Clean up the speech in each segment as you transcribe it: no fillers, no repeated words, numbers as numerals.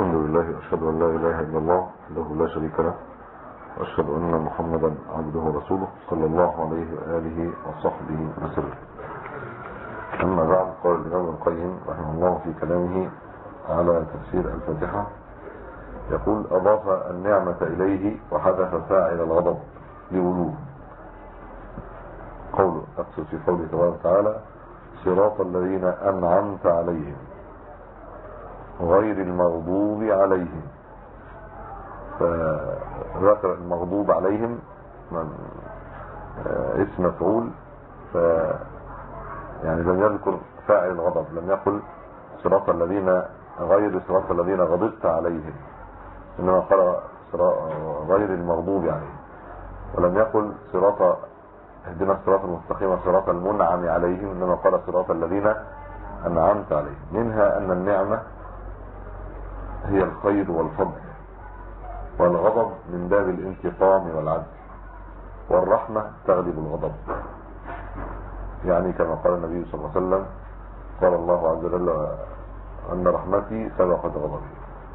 الحمد لله، أشهد أن لا إله إلا الله وحده لا شريك له، وأشهد أن محمدا عبده ورسوله صلى الله عليه وآله وصحبه وسلم. أما بعد، قال الإمام ابن القيم رحمه الله في كلامه على تفسير الفاتحة، يقول: أضاف النعمة إليه وحذف فاعل الغضب لوجوه. قوله أقصد في قوله تبارك وتعالى: صراط الذين أنعمت عليهم غير المغضوب عليهم. فذكر المغضوب عليهم من اسم مفعول، يعني لم يذكر فاعل الغضب، لم يقل صراط الذين غير صراط الذين غضبت عليهم، إنما قال غير المغضوب عليهم. ولم يقل صراط اهدنا الصراط المستقيم صراط المنعم عليهم، إنما قال صراط الذين أنعمت عليهم. منها أن النعمة هي الخير والفضل، والغضب من باب الانتقام والعدل، والرحمة تغلب الغضب. يعني كما قال النبي صلى الله عليه وسلم: قال الله عز وجل: أن رحمتي سبقت غضبي.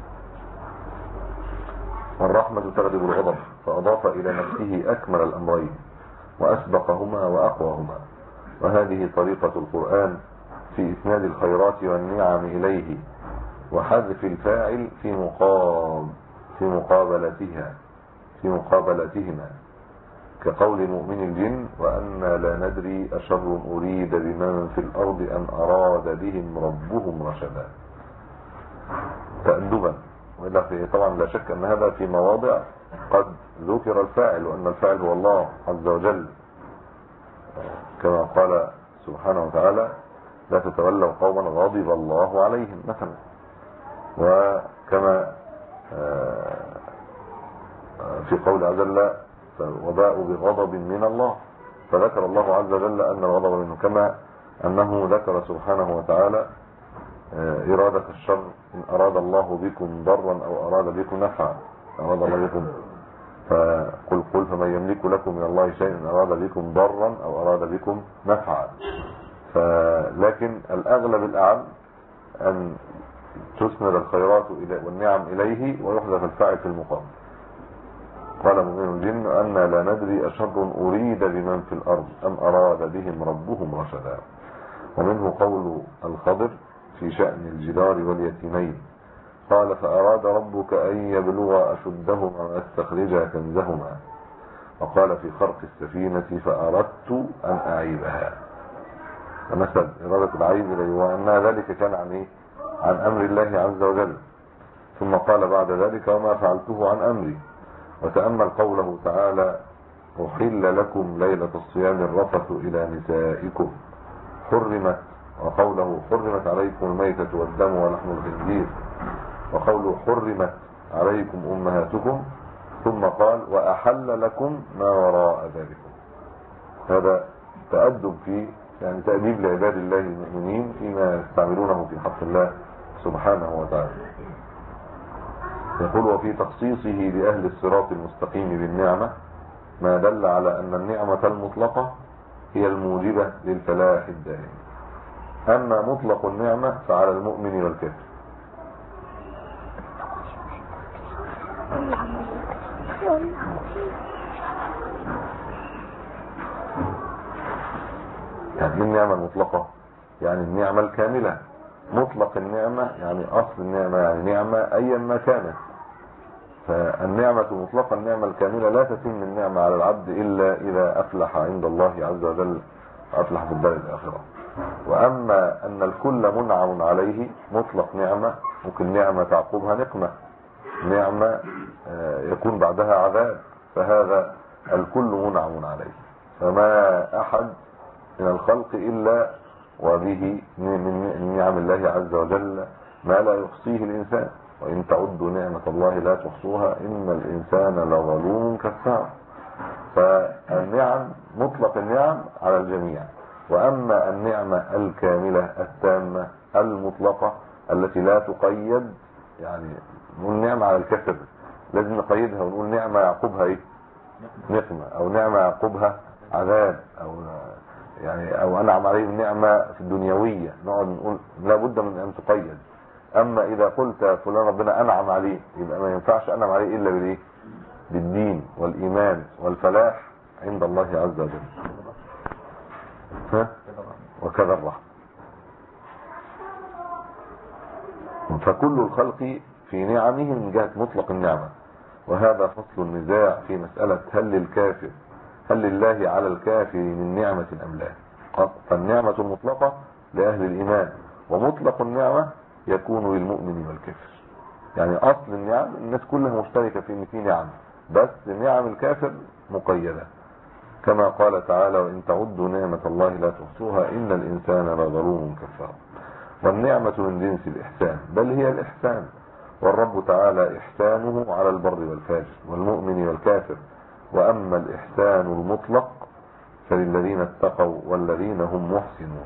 والرحمة تغلب الغضب، فأضاف إلى نفسه أكمل الأمرين وأسبقهما وأقواهما. وهذه طريقة القرآن في إسناد الخيرات والنعم إليه، وحذف الفاعل في مقابلتهما، كقول مؤمن الجن: وأنا لا ندري أشر أريد بمن في الأرض أم أراد بهم ربهم رشدا، تأدبا. طبعا لا شك أن هذا في مواضع قد ذكر الفاعل، وأن الفاعل هو الله عز وجل، كما قال سبحانه وتعالى: لا تتولوا قوما غضب الله عليهم مثلا. وكما في قول عز وجل: وباءوا بغضب من الله، فذكر الله عز وجل أن الغضب منه، كما أنه ذكر سبحانه وتعالى إرادة الشر: إن أراد الله بكم ضرا أو أراد بكم نفعا، أراد الله بكم قل فمن يملك لكم من الله شيء إن أراد بكم ضرا أو أراد بكم نفعا. لكن الأغلب الأعم أن تسند الخيرات والنعم إليه ويحذف الفاعل في المقام. قال مؤمن الجن: أنا لا ندري أشر أريد بمن في الأرض أم أراد بهم ربهم رشدا. ومنه قول الخضر في شأن الجدار واليتيمين: قال: فأراد ربك أن يبلغ أشدهما ويستخرجا كنزهما. وقال في خرق السفينة: فأردت أن أعيبها. فنسب إرادة العيب إليه، وأن ذلك كان عن أمر الله عز وجل. ثم قال بعد ذلك: وما فعلته عن أمري. وتأمل قوله تعالى: أحل لكم ليلة الصيام الرفث إلى نسائكم حرمت، وقوله: حرمت عليكم الميتة والدم ولحم الخنزير، وقوله: حرمت عليكم أمهاتكم، ثم قال: وأحل لكم ما وراء ذلكم. هذا تأدب يعني تأديب لعباد الله المؤمنين فيما يستعملونه في حق الله سبحانه وتعالى. يقول: وفي تخصيصه لأهل الصراط المستقيم بالنعمة ما دل على أن النعمة المطلقة هي الموجبة للفلاح الدائم، أما مطلق النعمة فعلى المؤمن والكافر. يعني النعمة المطلقة يعني النعمة الكاملة، مطلق النعمة يعني أصل النعمة، يعني نعمة أيا ما كانت. فالنعمة مطلقة النعمة الكاملة لا تتم النعمة على العبد إلا إذا أفلح عند الله عز وجل، أفلح في الدار الآخرة. وأما أن الكل منعم عليه مطلق نعمة، ممكن نعمة تعقبها نقمة، نعمة يكون بعدها عذاب، فهذا الكل منعم عليه. فما أحد من الخلق إلا وبه من نعم الله عز وجل ما لا يحصيه الإنسان، وإن تعدوا نعمة الله لا تحصوها إن الإنسان لظلوم كفار. فالنعم مطلق النعم على الجميع. وأما النعمة الكاملة التامة المطلقة التي لا تقيد، يعني نقول نعمة على الكسب لازم نقيدها ونقول نعمة يعقبها نقمة، أو نعمة يعقبها عذاب، أو أنعم عليه النعمة في الدنيوية، نقعد نقول لا بد من أن تقيد. اما اذا قلت فلان ربنا انعم عليه، يبقى ما ينفعش انعم عليه الا بالايه؟ بالدين والايمان والفلاح عند الله عز وجل. وكذا الرحمة. فكل الخلق في نعمه من جهة مطلق النعمة، وهذا فصل النزاع في مسألة هل لله على الكافر من نعمة أم لا. فالنعمة المطلقة لأهل الإيمان، ومطلق النعمة يكون للمؤمن والكافر. يعني أصل النعم الناس كلها مشتركة في نعم، بس نعم الكافر مقيدة، كما قال تعالى: وإن تعدوا نعمة الله لا تحصوها إن الإنسان لظلوم كفار. والنعمة من جنس الإحسان، بل هي الإحسان، والرب تعالى إحسانه على البر والفاجر والمؤمن والكافر. وأما الإحسان المطلق فللذين اتقوا والذين هم محسنون.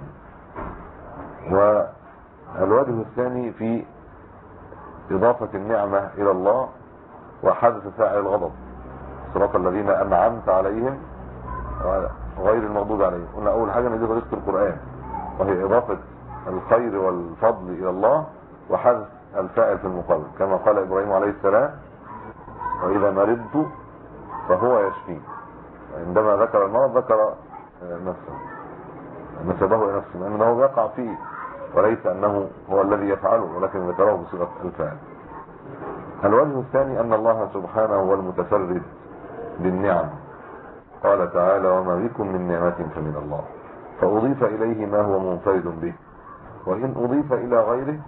والوجه الثاني في إضافة النعمة إلى الله وحذف فاعل الغضب: صراط الذين أنعمت عليهم غير المغضوب عليهم. قلنا أول حاجة نجد طريقة القرآن، وهي إضافة الخير والفضل إلى الله وحذف الفاعل في المقابل، كما قال إبراهيم عليه السلام: وإذا مرضت فهو يشفين. عندما ذكر المرض ذكر نفسه، نسبه إلى نفسه، لأنه يقع فيه وليس أنه هو الذي يفعله، ولكن ذكره بصيغة الفاعل. الوجه الثاني أن الله سبحانه هو المتفرد بالنعم. قال تعالى: وما بكم من نعمة فمن الله، فأضيف إليه ما هو منفرد به، وإن أضيف إلى غيره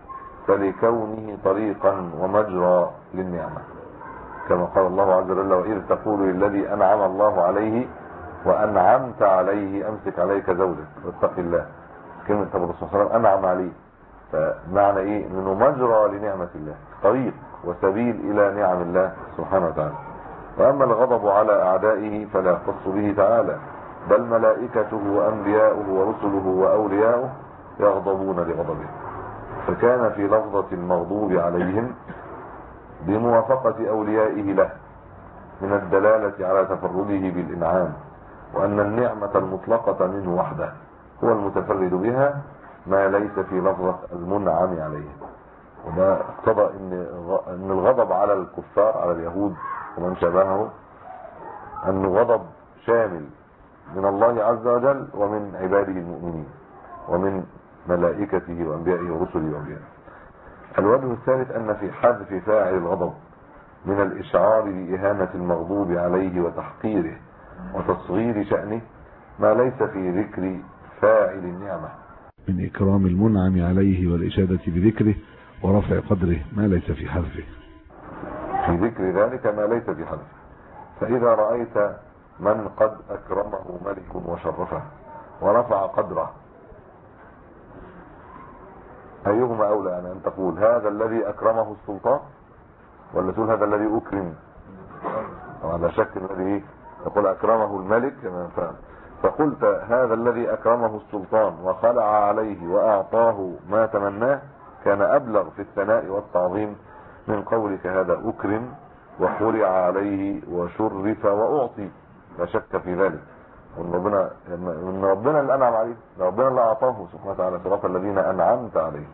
فلكونه طريقا ومجرى للنعمة، كما قال الله عز وجل: وإذ تقول للذي أنعم الله عليه وأنعمت عليه أمسك عليك زوجك واتق الله. كلمة الرسول صلى الله عليه وسلم أنعم عليه، فمعنى إيه؟ إنه مجرى لنعمة الله، طريق وسبيل إلى نعم الله سبحانه وتعالى. وأما الغضب على أعدائه فلا يختص به تعالى، بل ملائكته وأنبياؤه ورسله وأولياؤه يغضبون لغضبه. فكان في لفظة المغضوب عليهم بموافقة أوليائه له من الدلالة على تفرده بالإنعام، وأن النعمة المطلقة منه وحده هو المتفرد بها، ما ليس في لفظة المنعم عليه. وده اقتضى ان الغضب على الكفار، على اليهود ومن شابهه، انه غضب شامل من الله عز وجل ومن عباده المؤمنين ومن ملائكته وانبيائه ورسله وانبيائه. الوجه الثالث ان في حذف فاعل الغضب من الاشعار بإهانة المغضوب عليه وتحقيره وتصغير شأنه ما ليس في ذكر فاعل النعمة من إكرام المنعم عليه والإشادة بذكره ورفع قدره ما ليس في حذفه. في ذكر ذلك ما ليس في حذفه. فإذا رأيت من قد أكرمه ملك وشرفه ورفع قدره، أيهما أولى أن تقول هذا الذي أكرمه السلطان، ولا تقول هذا الذي أكرم؟ على شك الذي يقول أكرمه الملك، فقلت هذا الذي أكرمه السلطان وخلع عليه وأعطاه ما تمناه كان أبلغ في الثناء والتعظيم من قولك هذا أكرم وخلع عليه وشرف وأعطي. لا شك في ذلك، ان ربنا اللي أنعم عليه، ربنا اللي أعطاه سبحانه وتعالى صراط الذين أنعمت عليه.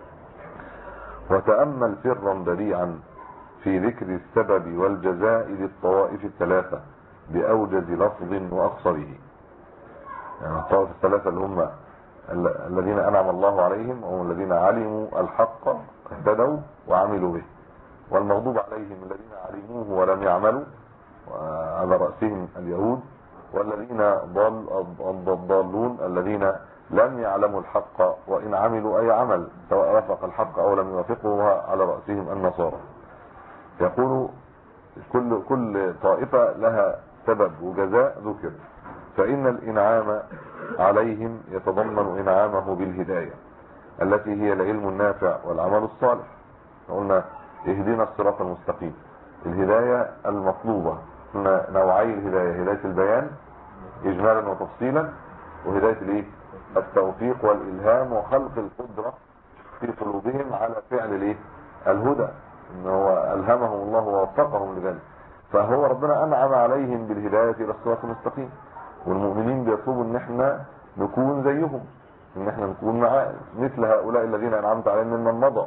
وتأمل سرا بديعا في ذكر السبب والجزاء للطوائف الثلاثة بأوجز لفظ وأقصره. يعني الطوائف الثلاثة اللي هم الذين أنعم الله عليهم هم الذين علموا الحق اهتدوا وعملوا به، والمغضوب عليهم الذين علموه ولم يعملوا على رأسهم اليهود، والذين ضالون الذين لم يعلموا الحق وإن عملوا أي عمل سواء وافق الحق أو لم يوافقه على رأسهم النصارى. يقول كل طائفة لها سبب وجزاء ذكر، فإن الإنعام عليهم يتضمن إنعامه بالهداية التي هي العلم النافع والعمل الصالح. قلنا اهدنا الصراط المستقيم، الهداية المطلوبة قلنا نوعي الهداية: هداية البيان إجمالا وتفصيلا، وهداية التوفيق والإلهام وخلق القدرة في قلوبهم على فعل الهدى، إن هو ألهمهم الله ووفقهم لذلك. فهو ربنا أنعم عليهم بالهداية إلى الصراط المستقيم، والمؤمنين بيطلبوا ان احنا نكون زيهم، ان احنا نكون مثل هؤلاء الذين انعمت عليهم ممن مضى،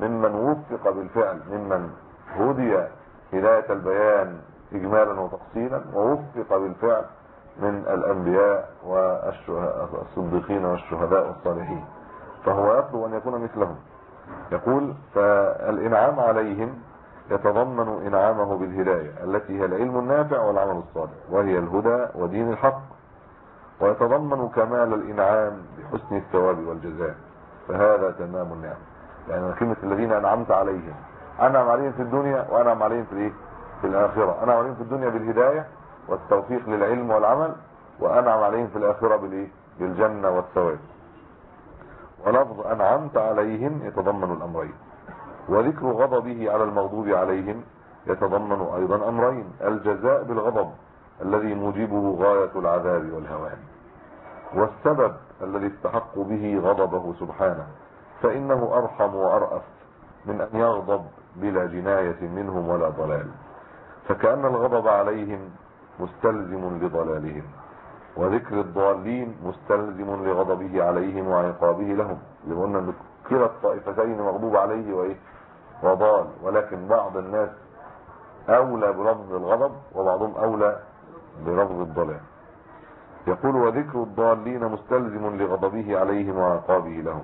ممن وفق بالفعل، ممن هدي هداية البيان إجمالا وتفصيلا ووفق بالفعل من الأنبياء والصديقين والشهداء والصالحين، فهو يطلب أن يكون مثلهم. يقول فالإنعام عليهم يتضمن إنعامه بالهداية التي هي العلم النافع والعمل الصالح وهي الهدى ودين الحق، ويتضمن كمال الإنعام بحسن الثواب والجزاء، فهذا تمام النعم. يعني كلمة الذين أنعمت عليهم، أنعم عليهم في الدنيا وأنعم عليهم في الآخرة. أنعم عليهم في الدنيا بالهداية والتوفيق للعلم والعمل، وأنعم عليهم في الآخرة بالجنة والثواب. ولفظ أنعمت عليهم يتضمن الأمرين، وذكر غضبه على المغضوب عليهم يتضمن أيضا أمرين: الجزاء بالغضب الذي موجبه غاية العذاب والهوان، والسبب الذي استحق به غضبه سبحانه، فإنه أرحم وأرأف من أن يغضب بلا جناية منهم ولا ضلال، فكأن الغضب عليهم مستلزم لضلالهم، وذكر الضالين مستلزم لغضبه عليهم وعقابه لهم. قلنا ان كلا الطائفتين مغضوب عليه وضال، ولكن بعض الناس اولى بلفظ الغضب وبعضهم اولى بلفظ الضلال. يقول وذكر الضالين مستلزم لغضبه عليهم وعقابه لهم،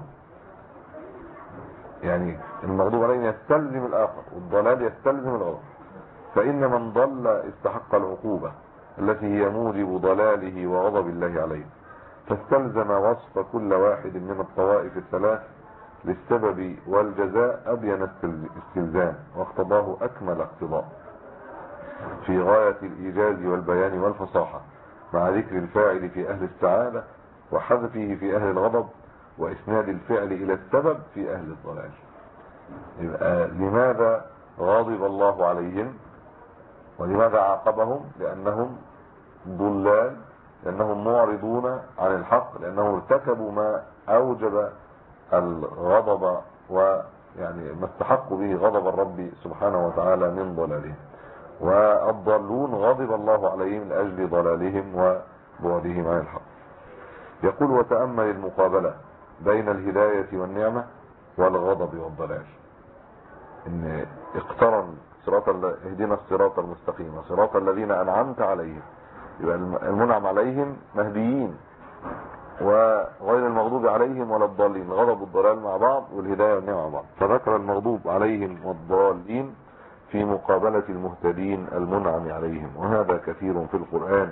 يعني المغضوب عليهم يستلزم الاخر والضلال يستلزم الغضب، فإن من ضل استحق العقوبة التي هي موجب ضلاله وغضب الله عليه، فاستلزم وصف كل واحد من الطوائف الثلاث للسبب والجزاء أبين استلزام، واقتضاه أكمل اقتضاء في غاية الإيجاز والبيان والفصاحة، مع ذكر الفاعل في أهل السعادة وحذفه في أهل الغضب، وإسناد الفعل إلى السبب في أهل الضلال. يبقى لماذا غضب الله عليهم ولماذا عاقبهم؟ لأنهم ضلال، لأنهم معرضون عن الحق، لأنهم ارتكبوا ما أوجب الغضب ويعني ما استحقوا به غضب الرب سبحانه وتعالى من ضلالهم. والضالون غضب الله عليهم لأجل ضلالهم وبعدهم عن الحق. يقول وتأمل المقابلة بين الهداية والنعمة والغضب والضلال، إن اقترن اهدنا الصراط المستقيم صراط الذين أنعمت عليهم، يبقى المنعم عليهم مهديين وغير المغضوب عليهم ولا الضالين، الغضب والضلال مع بعض والهداية والنعمة مع بعض، فذكر المغضوب عليهم والضالين في مقابلة المهتدين المنعم عليهم، وهذا كثير في القرآن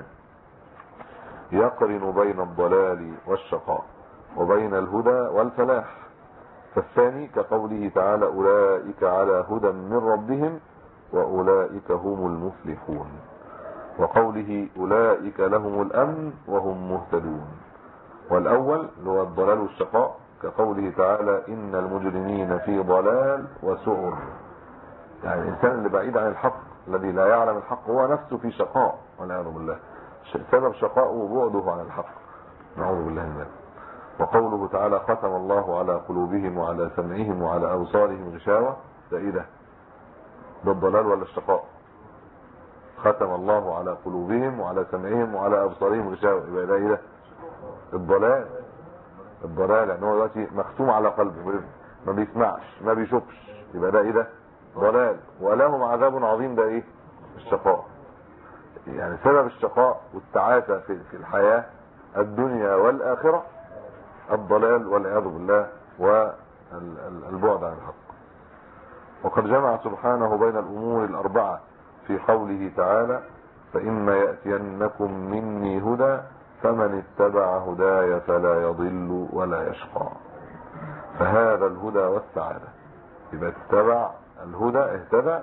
يقرن بين الضلال والشقاء وبين الهدى والفلاح. فالثاني كقوله تعالى أولئك على هدى من ربهم وأولئك هم المفلحون، وقوله أولئك لهم الأمن وهم مهتدون. والأول هو الضلال والشقاء كقوله تعالى إن المجرمين في ضلال وسعر، يعني الإنسان اللي بعيد عن الحق الذي لا يعلم الحق هو نفسه في شقاء والعياذ بالله، سبب شقاءه بعده عن الحق، نعوذ بالله من ذلك. وقوله تعالى ختم الله على قلوبهم وعلى سمعهم وعلى أبصارهم غشاوة، ده إيه ده الضلال ولا الشقاء؟ ختم الله على قلوبهم وعلى سمعهم وعلى أبصارهم غشاوة، يبقى ده إيه ده؟ الضلال يعني هو دلوقتي مختوم على قلبه، ما بيسمعش ما بيشوفش، يبقى ده إيه ده؟ ضلال. ولهم عذاب عظيم، ده إيه؟ الشقاء. يعني سبب الشقاء والتعاسة في الحياة الدنيا والآخرة الضلال والعياذ بالله والبعد عن الحق. وقد جمع سبحانه بين الأمور الأربعة في قوله تعالى فإما يأتينكم مني هدى فمن اتبع هداي فلا يضل ولا يشقى، فهذا الهدى والسعادة. يبقى اتبع الهدى اهتدى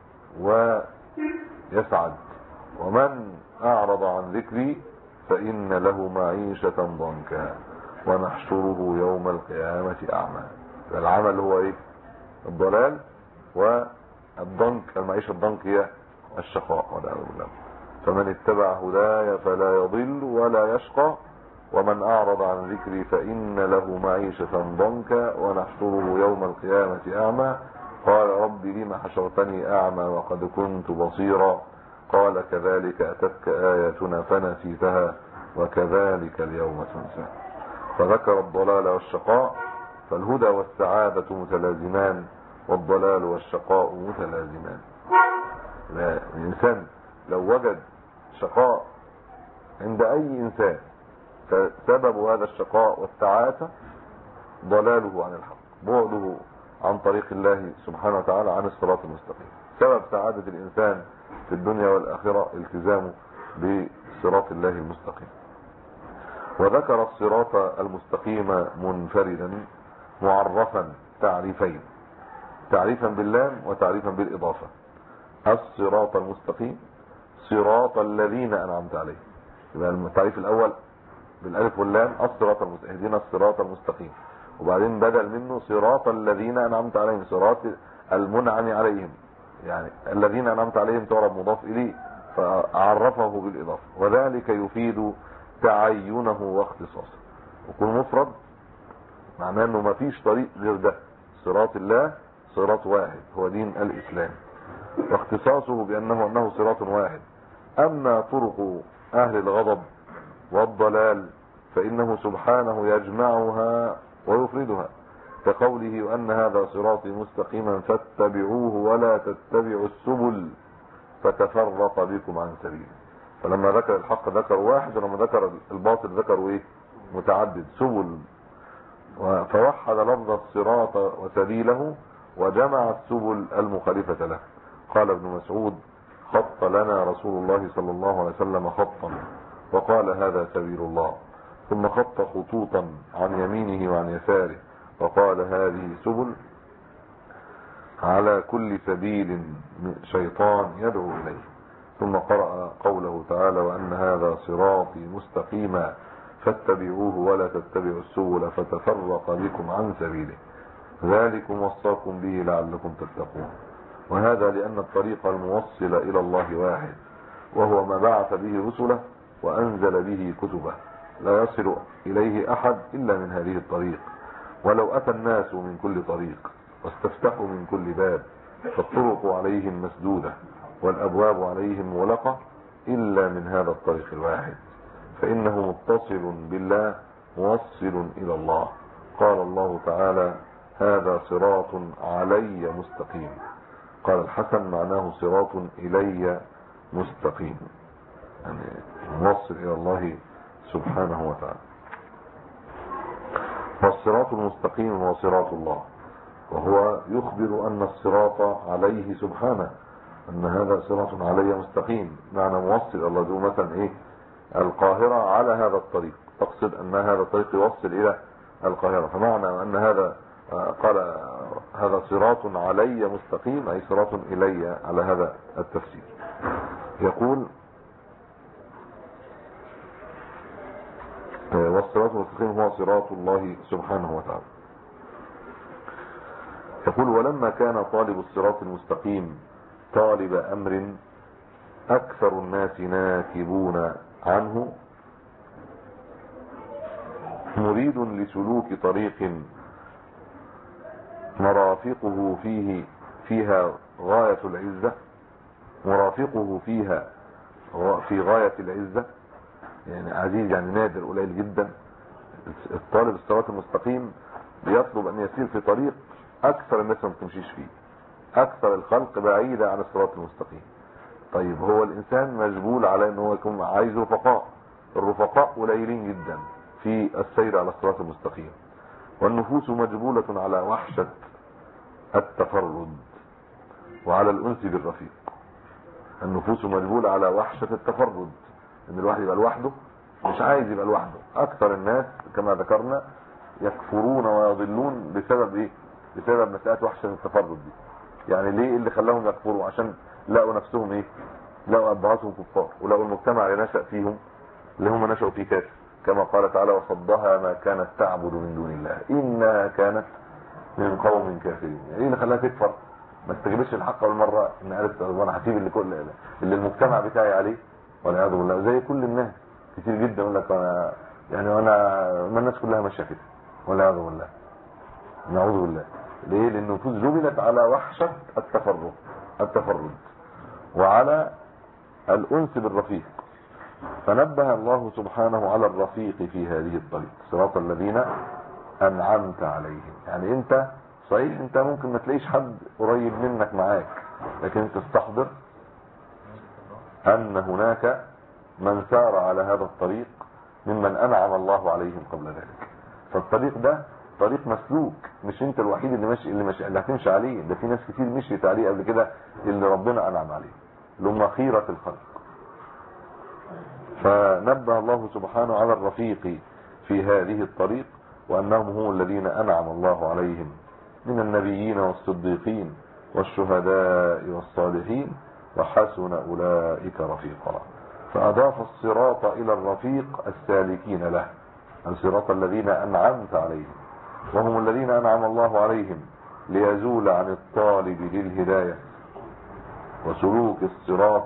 ويسعد، ومن أعرض عن ذكري فإن له معيشة ضنكا ونحشره يوم القيامة أعمى. العمل هو إيه؟ الضلال، والضنك المعيشة الضنك هي الشقاء والعياذ بالله. فمن اتبع هداي فلا يضل ولا يشقى ومن أعرض عن ذكري فإن له معيشة ضنكا ونحشره يوم القيامة أعمى. قال رب لم حشرتني أعمى وقد كنت بصيرا قال كذلك أتتك آياتنا فنسيتها وكذلك اليوم تنسى. فذكر الضلال والشقاء، فالهدى والسعادة متلازمان والضلال والشقاء متلازمان. الإنسان لو وجد شقاء عند أي إنسان فسبب هذا الشقاء والتعاسة ضلاله عن الحق، بعده عن طريق الله سبحانه وتعالى، عن الصراط المستقيم. سبب سعادة الإنسان في الدنيا والآخرة التزامه بصراط الله المستقيم. وذكر الصراط المستقيم منفردا معرفا تعريفين، تعريفا باللام وتعريفا بالإضافة. الصراط المستقيم صراط الذين أنعمت عليهم، يبقى التعريف الأول بالالف واللام الصراط المستقيم، اهدنا الصراط المستقيم، وبعدين بدل منه صراط الذين أنعمت عليهم، صراط المنعم عليهم، يعني الذين أنعمت عليهم تعرب مضاف إليه فعرفه بالإضافة، وذلك يفيد تعينه واختصاصه. وكل مفرد معناه انه ما فيش طريق غير ده، صراط الله صراط واحد هو دين الإسلام، واختصاصه بأنه صراط واحد. أما طرق أهل الغضب والضلال فإنه سبحانه يجمعها ويفردها، كقوله وأن هذا صراطي مستقيما فاتبعوه ولا تتبعوا السبل فتفرق بكم عن سبيله. فلما ذكر الحق ذكر واحد، ولما ذكر الباطل ذكروا ايه؟ متعدد، سبل. فوحد لفظ الصراط وسبيله وجمع السبل المخالفة له. قال ابن مسعود خط لنا رسول الله صلى الله عليه وسلم خطا وقال هذا سبيل الله، ثم خط خطوطا عن يمينه وعن يساره وقال هذه سبل، على كل سبيل شيطان يدعو إليه. ثم قرأ قوله تعالى وأن هذا صراطي مستقيما فاتبعوه ولا تتبعوا السبل فتفرق بكم عن سبيله ذلكم وصاكم به لعلكم تتقون. وهذا لأن الطريق الموصل إلى الله واحد، وهو ما بعث به رسله وأنزل به كتبه، لا يصل إليه أحد إلا من هذه الطريق، ولو أتى الناس من كل طريق واستفتحوا من كل باب فالطرق عليهم مسدودة والأبواب عليهم مغلقة إلا من هذا الطريق الواحد، فإنه متصل بالله موصل إلى الله. قال الله تعالى هذا صراط علي مستقيم. قال الحسن معناه صراط إلي مستقيم، يعني موصل إلى الله سبحانه وتعالى. والصراط المستقيم هو صراط الله، وهو يخبر أن الصراط عليه سبحانه، أن هذا صراط علي مستقيم، معنى موصل إلى الله. دو مثلا إيه؟ القاهرة على هذا الطريق، تقصد أن هذا الطريق يوصل إلى القاهرة، فمعنى أن هذا قال هذا صراط علي مستقيم أي صراط إلي على هذا التفسير. يقول والصراط المستقيم هو صراط الله سبحانه وتعالى. يقول ولما كان طالب الصراط المستقيم طالب أمر أكثر الناس ناكبون عنه مريد لسلوك طريق مرافقه فيها غاية العزة، مرافقه فيها في غاية العزة، يعني عزيز يعني نادر قليل جدا. الطالب الصراط المستقيم بيطلب أن يسير في طريق أكثر الناس ما بتمشيش فيه، أكثر الخلق بعيدة عن الصراط المستقيم. طيب هو الإنسان مجبول على أنه يكون عايز رفقاء، الرفقاء قليلين جدا في السير على الصراط المستقيم، والنفوس مجبولة على وحشة التفرد وعلى الأنس بالرفيق. النفوس مجبولة على وحشة التفرد، ان الواحد يبقى لوحده، مش عايز يبقى لوحده. اكثر الناس كما ذكرنا يكفرون ويضلون بسبب ايه؟ بسبب مسألة وحشة التفرد دي. يعني ليه اللي خلاهم يكفروا؟ عشان لقوا نفسهم ايه؟ لقوا ابهاتهم كفار، ولقوا المجتمع اللي نشأ فيهم اللي هم نشأوا فيه كافر، كما قال تعالى وصدها ما كانت تعبد من دون الله انها كانت من قوم كافرين. يعني ايه اللي خلاها تكفر؟ ما استجابتش الحق بالمره، ان قالت وانا هسيب اللي المجتمع بتاعي عليه، والعياذ بالله. زي كل الناس كتير جدا يقول لك انا يعني ما الناس كلها ماشيه كده، والعياذ بالله، نعوذ بالله. ليه؟ لان النفوس جبلت على وحشه التفرد وعلى الانس بالرفيق. فنبه الله سبحانه على الرفيق في هذه الطريق، صراط الذين انعمت عليهم. يعني انت صحيح انت ممكن ما تلاقيش حد قريب منك معاك، لكن تستحضر ان هناك من سار على هذا الطريق ممن انعم الله عليهم قبل ذلك. فالطريق ده طريق مسلوك، مش انت الوحيد اللي هتمشي عليه، ده في ناس كتير مشيت عليه قبل كده اللي ربنا انعم عليه، اللي هم خيرة الخلق. فنبه الله سبحانه على الرفيق في هذه الطريق، وانهم هم الذين انعم الله عليهم من النبيين والصديقين والشهداء والصالحين وحسن اولئك رفيقا. فاضاف الصراط الى الرفيق السالكين له، الصراط الذين انعمت عليهم، وهم الذين انعم الله عليهم ليزول عن الطالب للهداية وسلوك الصراط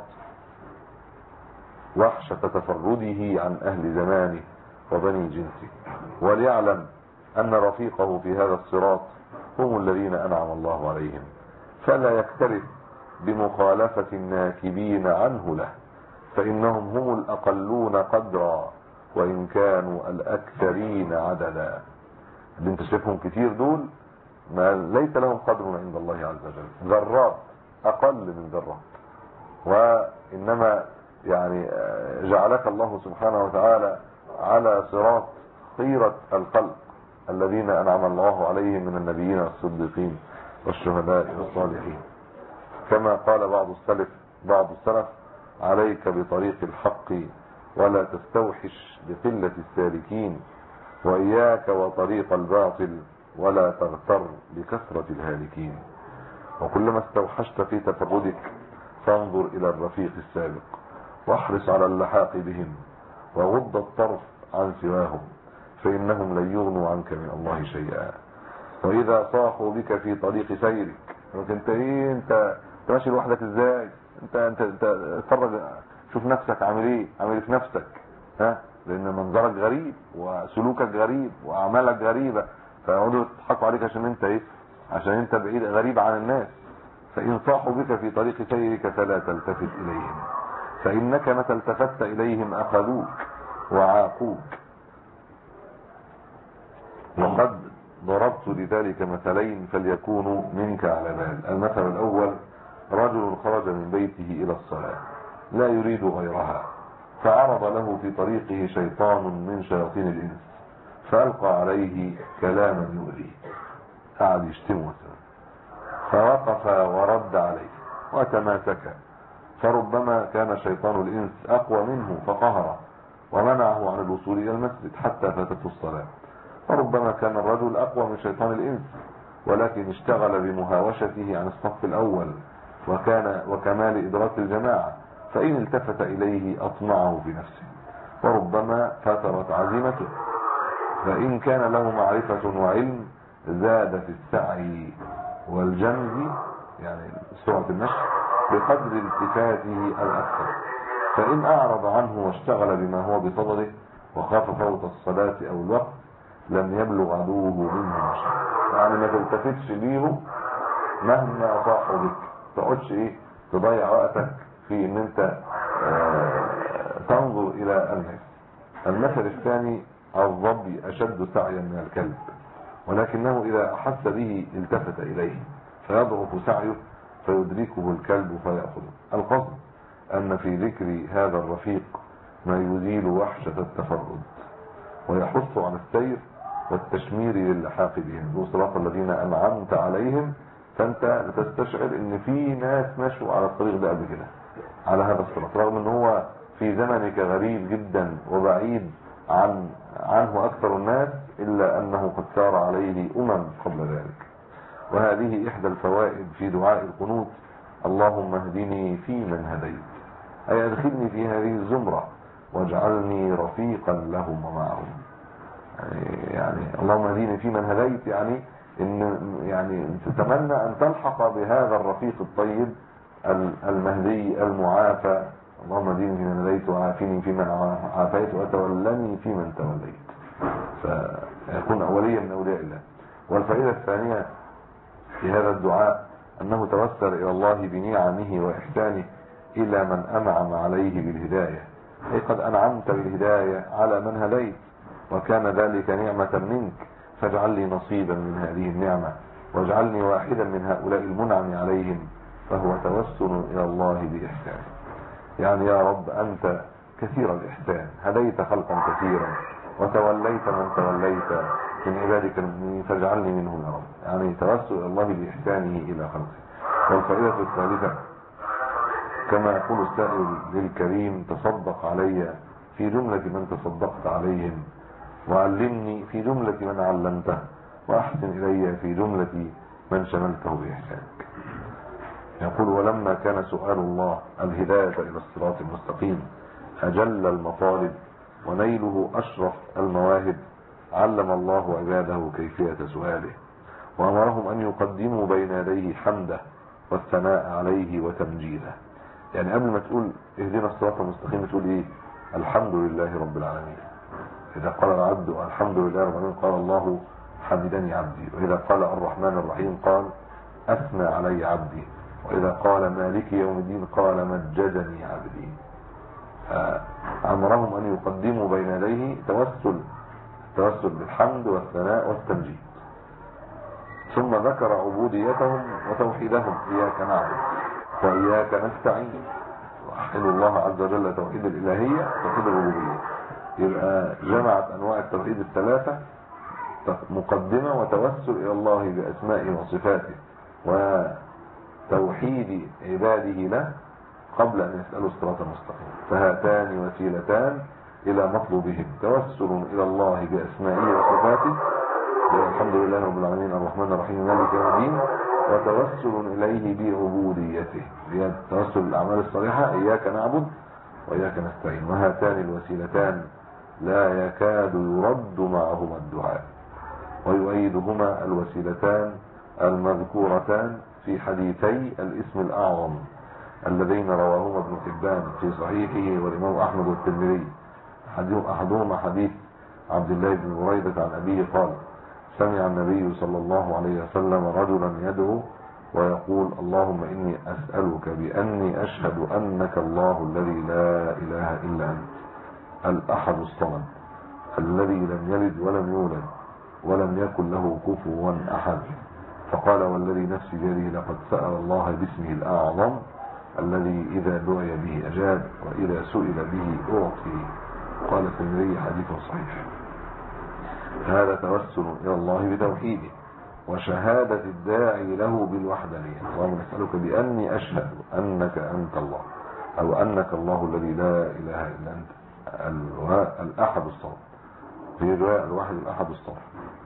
وحشة تفرده عن اهل زمانه وبني جنسه، وليعلم ان رفيقه في هذا الصراط هم الذين انعم الله عليهم، فلا يكترث بمخالفة الناكبين عنه له، فانهم هم الاقلون قدرا وان كانوا الاكثرين عددا. اللي انت شايفهم كتير دول ما ليس لهم قدر عند الله عز وجل، ذرات اقل من ذرات، وانما يعني جعلك الله سبحانه وتعالى على صراط خيرة الخلق الذين انعم الله عليهم من النبيين والصديقين والشهداء والصالحين. كما قال بعض السلف عليك بطريق الحق ولا تستوحش بقلة السالكين، وإياك وطريق الباطل ولا تغتر بكثرة الهالكين. وكلما استوحشت في تفردك فانظر إلى الرفيق السابق واحرص على اللحاق بهم وغض الطرف عن سواهم، فإنهم لن يغنوا عنك من الله شيئا. وإذا صاحوا بك في طريق سيرك، انت ماشي لوحدك ازاي؟ انت اتفرج شوف نفسك عامل ايه في نفسك، لان منظرك غريب وسلوكك غريب واعمالك غريبة، فيقعدوا يضحكوا عليك عشان انت بعيد غريب عن الناس. فإن صاحوا بك في طريق سيرك فلا تلتفت إليهم، فإنك متى التفت إليهم أخذوك وعاقوك. وقد ضربت لذلك مثلين فليكونوا منك على بال. المثل الأول: رجل خرج من بيته إلى الصلاة لا يريد غيرها، فعرض له في طريقه شيطان من شياطين الإنس فألقى عليه كلاما يؤذيه، قعد يشتمه فوقف ورد عليه وتماسك، فربما كان شيطان الإنس أقوى منه فقهره ومنعه عن الوصول إلى المسجد حتى فاتته الصلاة، فربما كان الرجل أقوى من شيطان الإنس ولكن اشتغل بمهاوشته عن الصف الأول وكمال إدراك الجماعة، فإن التفت إليه أطمعه بنفسه، وربما فترت عزيمته، فإن كان له معرفة وعلم زاد في السعي والجنز، يعني سرعة المشي، بقدر التفاته الأكثر، فإن أعرض عنه واشتغل بما هو بصدده وخاف فوت الصلاة أو الوقت لم يبلغ عدوه منه شيء. يعني ما تلتفتش ليه مهما أصاحوا بك، تقعدش تضيع وقتك في ان انت تنظر الى الناس. المثل الثاني: الظبي اشد سعيا من الكلب، ولكنه اذا احس به التفت اليه فيضعف سعيه فيدركه الكلب فيأخذه. القصد ان في ذكر هذا الرفيق ما يزيل وحشة التفرد ويحث على السير والتشمير للحاق بهم، صراط الذين انعمت عليهم. فانت تستشعر ان في ناس مشوا على الطريق ده قبل كده على هذا الصراط، رغم ان هو في زمنك غريب جدا وبعيد عنه اكثر الناس، الا انه قد سار عليه قبل ذلك. وهذه احدى الفوائد في دعاء القنوت: اللهم اهدني فيمن هديت، اي ادخلني في هذه الزمرة واجعلني رفيقا لهم ومعهم. يعني اللهم اهدني فيمن هديت، يعني تتمنى ان تلحق بهذا الرفيق الطيب المهدي المعافى. اللهم اهدني فيمن هديت وعافني فيمن عافيت وتولني فيمن توليت، فيكون اوليا من اولياء الله. والفائدة الثانية في هذا الدعاء انه توسل الى الله بنعمه واحسانه الى من انعم عليه بالهداية، اي قد انعمت بالهداية على من هديت وكان ذلك نعمة منك، فاجعل لي نصيبا من هذه النعمة واجعلني واحدا من هؤلاء المنعم عليهم، فهو توسل إلى الله بإحسانه. يعني يا رب أنت كثير الإحسان، هديت خلقا كثيرا وتوليت من توليت من عبادك المؤمنين، فاجعلني منهم يا رب. يعني توسل إلى الله بإحسانه إلى خلقه. والفائدة الثالثة كما يقول السائل للكريم: تصدق علي في جملة من تصدقت عليهم، وعلمني في جملة من علمته، وأحسن إلي في جملة من شملته بإحسانك. يقول: ولما كان سؤال الله الهداية إلى الصراط المستقيم أجل المطالب ونيله أشرف المواهب، علم الله عباده كيفية سؤاله، وأمرهم أن يقدموا بين يديه حمده والثناء عليه وتمجيده. يعني قبل ما تقول اهدنا الصراط المستقيم تقول ايه؟ الحمد لله رب العالمين. إذا قال العبد الحمد لله رب العالمين قال الله حمدني عبدي. وإذا قال الرحمن الرحيم قال أثنى علي عبدي. وإذا قال مالك يوم الدين قال مجدني عبدي. أمرهم أن يقدموا بين يديه توسل بالحمد والثناء والتمجيد. ثم ذكر عبوديتهم وتوحيدهم: إياك نعبد وإياك نستعين. وحلوا الله عز وجل توحيد الإلهية وتوحيد الربوبية. يبقى جمعت أنواع التوحيد الثلاثة: مقدمة وتوسل إلى الله بأسمائه وصفاته وتوحيد عباده له قبل أن يسألوا الصراط المستقيم. فهاتان وسيلتان إلى مطلوبهم: توسل إلى الله بأسمائه وصفاته، الحمد لله رب العالمين الرحمن الرحيم مالك يوم الدين، وتوسل إليه بعبوديته، توسل الأعمال الصالحة: إياك نعبد وإياك نستعين. وهاتان الوسيلتان لا يكاد يرد معهما الدعاء، ويؤيدهما الوسيلتان المذكورتان في حديثي الاسم الأعظم اللذين رواهما ابن حبان في صحيحه والإمام أحمد والترمذي. أحدهما حديث عبد الله بن بريدة عن أبيه قال: سمع النبي صلى الله عليه وسلم رجلا يدعو ويقول: اللهم إني أسألك بأني أشهد أنك الله الذي لا إله إلا أنت الأحد الصمد الذي لم يلد ولم يولد ولم يكن له كفوا أحد. فقال: والذي نفسي بيده لقد سأل الله باسمه الأعظم الذي إذا دعي به أجاب وإذا سئل به أعطي. قال الترمذي: حديث صحيح. هذا توسل إلى الله بتوحيده وشهادة الداعي له بالوحدانية. اللهم نسألك بأني أشهد أنك أنت الله، أو أنك الله الذي لا إله إلا أنت الأحد الصمد، في رواية الواحد الأحد الصمد.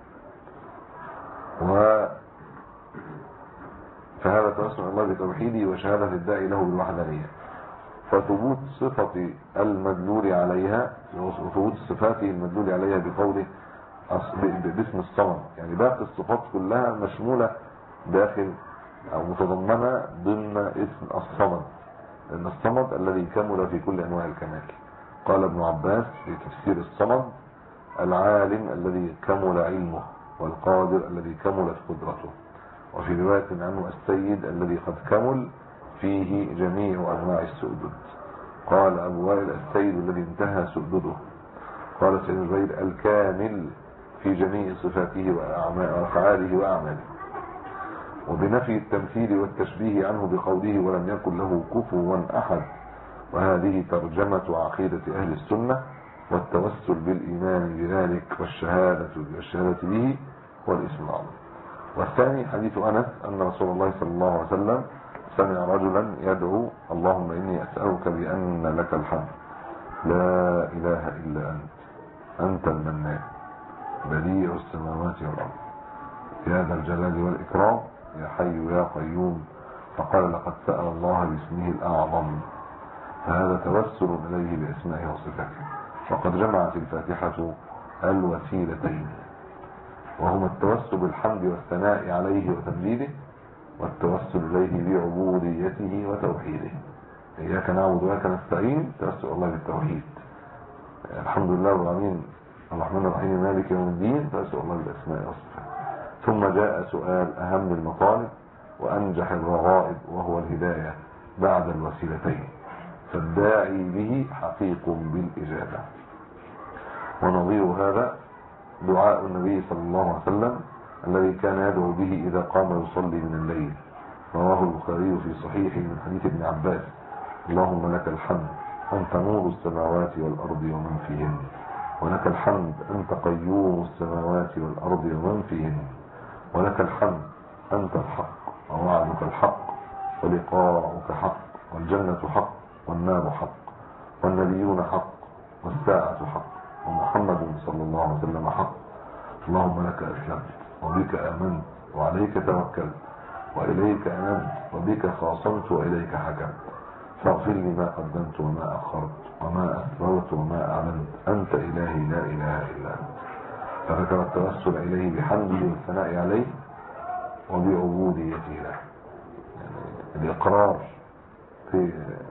فهذا توسل إلى الله بتوحيده وشهادة الداعي له بالوحدانية. فثبوت صفة المدلول عليها وثبوت صفاته المدلول عليها بقوله باسم الصمد، يعني باقي الصفات كلها مشمولة داخل أو متضمنة ضمن اسم الصمد، لأن الصمد الذي كمل في كل أنواع الكمال. قال ابن عباس في تفسير الصمد: العالم الذي كمل علمه، والقادر الذي كملت قدرته. وفي رواية عنه: السيد الذي قد كمل فيه جميع أنواع السؤدد. قال أبو وائل: السيد الذي انتهى سؤدده. قال سيد الزبير: الكامل في جميع صفاته وأفعاله وأعماله. وبنفي التمثيل والتشبيه عنه بقوله: ولم يكن له كفوا أحد. وهذه ترجمة عقيدة أهل السنة والتوسل بالإيمان بذلك والشهادة به والاسم العظيم. والثاني حديث أنس أن رسول الله صلى الله عليه وسلم سمع رجلا يدعو: اللهم إني أسألك بأن لك الحمد لا إله إلا أنت المنان بديع السماوات والأرض يا ذا الجلال والإكرام يا حي يا قيوم. فقال: لقد سأل الله باسمه الأعظم. فهذا توسل إليه بأسمائه وصفاته. وقد جمعت الفاتحة الوسيلتين، وهما التوسل بالحمد والثناء عليه وتمجيده، والتوسل إليه بعبوديته وتوحيده. إياك نعبد وإياك نستعين، توسل الله بالتوحيد. الحمد لله رب العالمين الرحمن الرحيم مالك يوم الدين، توسل الله بالأسماء والصفات. ثم جاء سؤال أهم المطالب وأنجح الرغائب، وهو الهداية بعد الوسيلتين، فالداعي به حقيق بالإجابة. ونظير هذا دعاء النبي صلى الله عليه وسلم الذي كان يدعو به إذا قام يصلي من الليل. رواه البخاري في صحيحه من حديث ابن عباس: اللهم لك الحمد أنت نور السماوات والأرض ومن فيهن، ولك الحمد أنت قيوم السماوات والأرض ومن فيهن، ولك الحمد أنت الحق ووعدك الحق ولقاؤك حق والجنة حق والنار حق والنبيون حق والساعة حق ومحمد صلى الله عليه وسلم حق. اللهم لك أسلمت وبك آمنت وعليك توكلت وإليك أنبت وبك خاصمت وإليك حكمت، فاغفر لي ما قدمت وما أخرت وما أسررت وما أعلنت، أنت إلهي لا إله إلا أنت. فذكر التوسل إليه بحمده والثناء عليه وبعبوديته له، يعني الإقرار في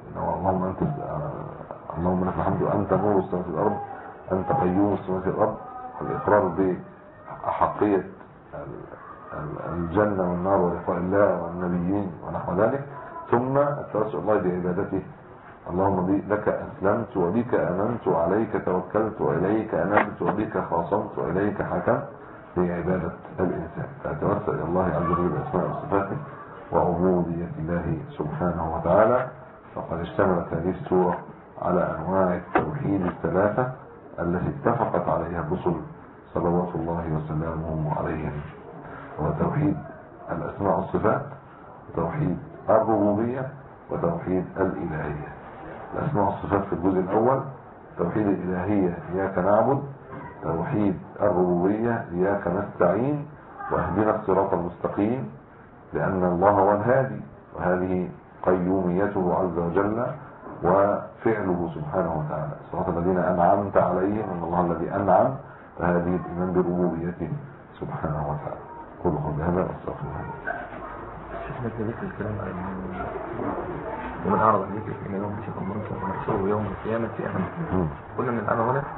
اللهم لك الحمد أنت نور السماوات والأرض، أنت قيوم السماوات والأرض، والإقرار بأحقية الجنة والنار ولقاء الله والنبيين ونحو ذلك، ثم التوسل الله بعبادته. اللهم لك أسلمت وبك آمنت وعليك توكلت وإليك أنبت وبك خاصمت وإليك حكمت في عبادة الإنسان. فأتوسل إلى الله عز وجل بأسماء وصفاته وعبودية الله سبحانه وتعالى. فقد اشتملت هذه السورة على أنواع التوحيد الثلاثة التي اتفقت عليها الرسل صلوات الله وسلامه عليهم، وتوحيد الأسماء والصفات، وتوحيد الربوبية، وتوحيد الإلهية. الأسماء والصفات في الجزء الأول، توحيد الإلهية إياك نعبد، توحيد الربوبية إياك نستعين، واهدنا الصراط المستقيم لأن الله هو الهادي، وهذه قيوميته عز وجل وفعله سبحانه وتعالى. صراط الذين أنعمت عليهم، أن الله الذي أنعم، فهذه الإيمان بربوبيته سبحانه وتعالى. قل قولي هذا واستغفر الله. شيخنا ذكر الكلام عن ومن أعرض عن ذكر إن يوم بشكل منكر ونحشره يوم القيامة في أمام. قلنا من الآن هنا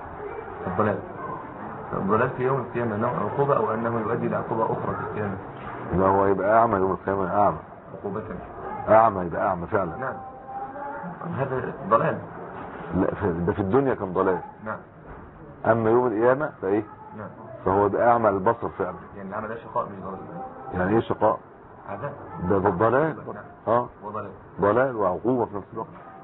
الضلال في يوم القيامة نوع عقوبة أو أنه يؤدي إلى عقوبة أخرى في القيامة. لا، هو يبقى أعمى يوم القيامة، أعمى عقوبة أعمى، يبقى أعمى فعلا. نعم، هذا ضلال. لا، ده في الدنيا كان ضلال. نعم. أما يوم القيامة فإيه؟ نعم. فهو يبقى أعمى البصر فعلا. يعني العمل ده شقاء مش ضلال. يعني إيه شقاء؟ عذاب. ده الضلال. نعم. ضلال وعقوبة في نفس الوقت.